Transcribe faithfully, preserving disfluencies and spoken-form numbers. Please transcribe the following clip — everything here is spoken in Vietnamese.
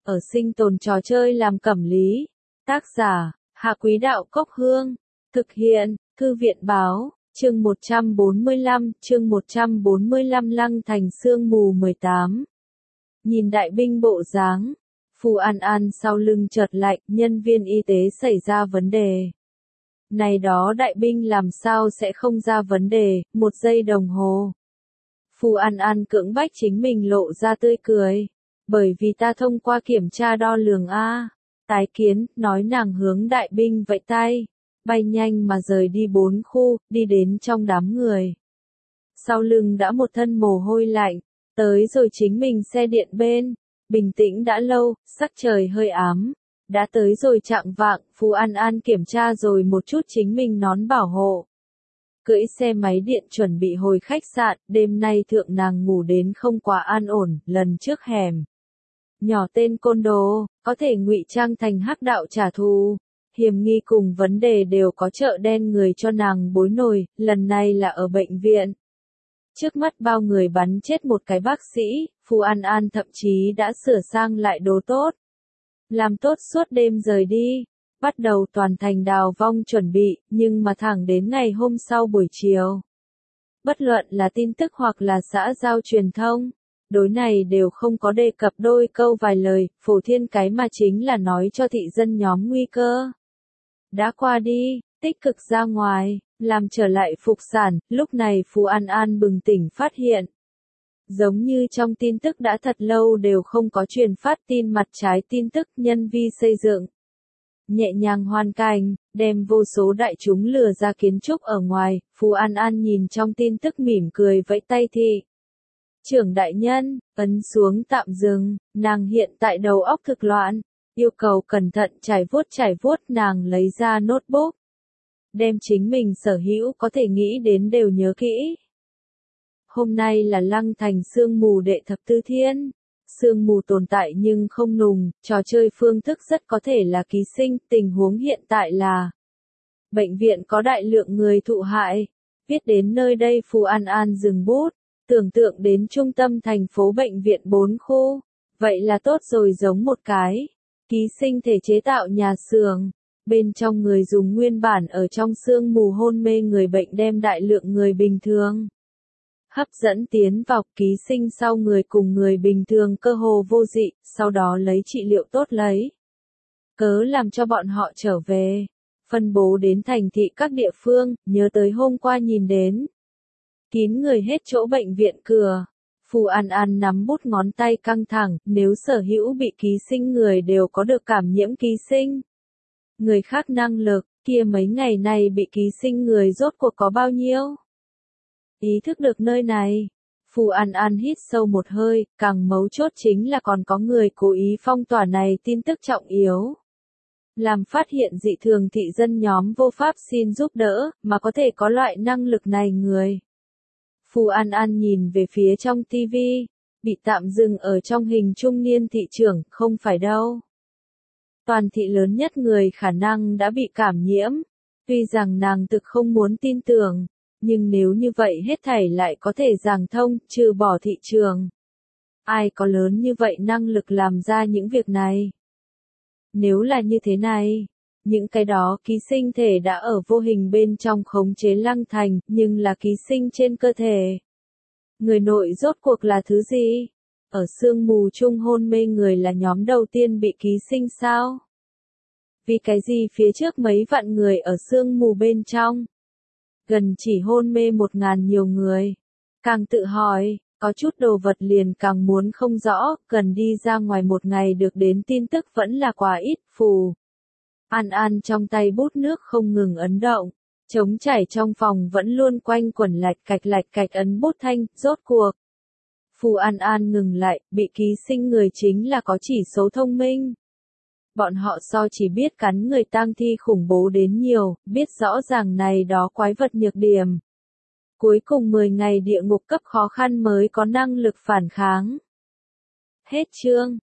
ở sinh tồn trò chơi làm cẩm lý. Tác giả, Hạ Quý Đạo Cốc Hương. Thực hiện, Thư viện Báo, chương một trăm bốn mươi lăm, chương một trăm bốn mươi lăm Lăng Thành Sương Mù mười tám. Nhìn đại binh bộ dáng, Phù An An sau lưng chợt lạnh, nhân viên y tế xảy ra vấn đề. Này đó đại binh làm sao sẽ không ra vấn đề, một giây đồng hồ. Phù An An cưỡng bách chính mình lộ ra tươi cười. Bởi vì ta thông qua kiểm tra đo lường A. Tái kiến, nói nàng hướng đại binh vẫy tay. Bay nhanh mà rời đi bốn khu, đi đến trong đám người. Sau lưng đã một thân mồ hôi lạnh, tới rồi chính mình xe điện bên. Bình tĩnh đã lâu, sắc trời hơi ám. Đã tới rồi chạng vạng, Phù An An kiểm tra rồi một chút chính mình nón bảo hộ. Cưỡi xe máy điện chuẩn bị hồi khách sạn, đêm nay thượng nàng ngủ đến không quá an ổn, lần trước hẻm. Nhỏ tên côn đồ, có thể ngụy trang thành hắc đạo trả thù. Hiểm nghi cùng vấn đề đều có chợ đen người cho nàng bối nổi, lần này là ở bệnh viện. Trước mắt bao người bắn chết một cái bác sĩ, Phù An An thậm chí đã sửa sang lại đồ tốt. Làm tốt suốt đêm rời đi, bắt đầu toàn thành đào vong chuẩn bị, nhưng mà thẳng đến ngày hôm sau buổi chiều. Bất luận là tin tức hoặc là xã giao truyền thông, đối này đều không có đề cập đôi câu vài lời, phổ thiên cái mà chính là nói cho thị dân nhóm nguy cơ. Đã qua đi, tích cực ra ngoài, làm trở lại phục sản, lúc này Phù An An bừng tỉnh phát hiện. Giống như trong tin tức đã thật lâu đều không có truyền phát tin mặt trái tin tức nhân vi xây dựng. Nhẹ nhàng hoàn cảnh, đem vô số đại chúng lừa ra kiến trúc ở ngoài, Phù An An nhìn trong tin tức mỉm cười vẫy tay thị. Trưởng đại nhân, ấn xuống tạm dừng, nàng hiện tại đầu óc thực loạn, yêu cầu cẩn thận trải vuốt trải vuốt nàng lấy ra notebook. Đem chính mình sở hữu có thể nghĩ đến đều nhớ kỹ. Hôm nay là Lăng Thành sương mù đệ thập tư thiên. Sương mù tồn tại nhưng không nùng, trò chơi phương thức rất có thể là ký sinh, tình huống hiện tại là bệnh viện có đại lượng người thụ hại. Viết đến nơi đây Phù An An dừng bút, tưởng tượng đến trung tâm thành phố bệnh viện bốn khu. Vậy là tốt rồi, giống một cái ký sinh thể chế tạo nhà xưởng. Bên trong người dùng nguyên bản ở trong sương mù hôn mê người bệnh đem đại lượng người bình thường hấp dẫn tiến vào, ký sinh sau người cùng người bình thường cơ hồ vô dị, sau đó lấy trị liệu tốt lấy cớ làm cho bọn họ trở về, phân bố đến thành thị các địa phương, nhớ tới hôm qua nhìn đến kín người hết chỗ bệnh viện cửa. Phù An An nắm bút ngón tay căng thẳng, nếu sở hữu bị ký sinh người đều có được cảm nhiễm ký sinh người khác năng lực, kia mấy ngày này bị ký sinh người rốt cuộc có bao nhiêu? Ý thức được nơi này, Phù An An hít sâu một hơi, càng mấu chốt chính là còn có người cố ý phong tỏa này tin tức trọng yếu. Làm phát hiện dị thường thị dân nhóm vô pháp xin giúp đỡ, mà có thể có loại năng lực này người. Phù An An nhìn về phía trong tivi, bị tạm dừng ở trong hình trung niên thị trưởng, không phải đâu. Toàn thị lớn nhất người khả năng đã bị cảm nhiễm, tuy rằng nàng thực không muốn tin tưởng, nhưng nếu như vậy hết thảy lại có thể giảng thông, trừ bỏ thị trường. Ai có lớn như vậy năng lực làm ra những việc này? Nếu là như thế này, những cái đó ký sinh thể đã ở vô hình bên trong khống chế Lăng Thành, nhưng là ký sinh trên cơ thể. Người nội rốt cuộc là thứ gì? Ở sương mù chung hôn mê người là nhóm đầu tiên bị ký sinh sao? Vì cái gì phía trước mấy vạn người ở sương mù bên trong? Gần chỉ hôn mê một ngàn nhiều người. Càng tự hỏi, có chút đồ vật liền càng muốn không rõ, cần đi ra ngoài một ngày được đến tin tức vẫn là quá ít. Phù An An trong tay bút nước không ngừng ấn động, trống chảy trong phòng vẫn luôn quanh quẩn lạch cạch lạch cạch ấn bút thanh, rốt cuộc. Phù An An ngừng lại, bị ký sinh người chính là có chỉ số thông minh. Bọn họ so chỉ biết cắn người tang thi khủng bố đến nhiều, biết rõ ràng này đó quái vật nhược điểm. Cuối cùng mười ngày địa ngục cấp khó khăn mới có năng lực phản kháng. Hết chương.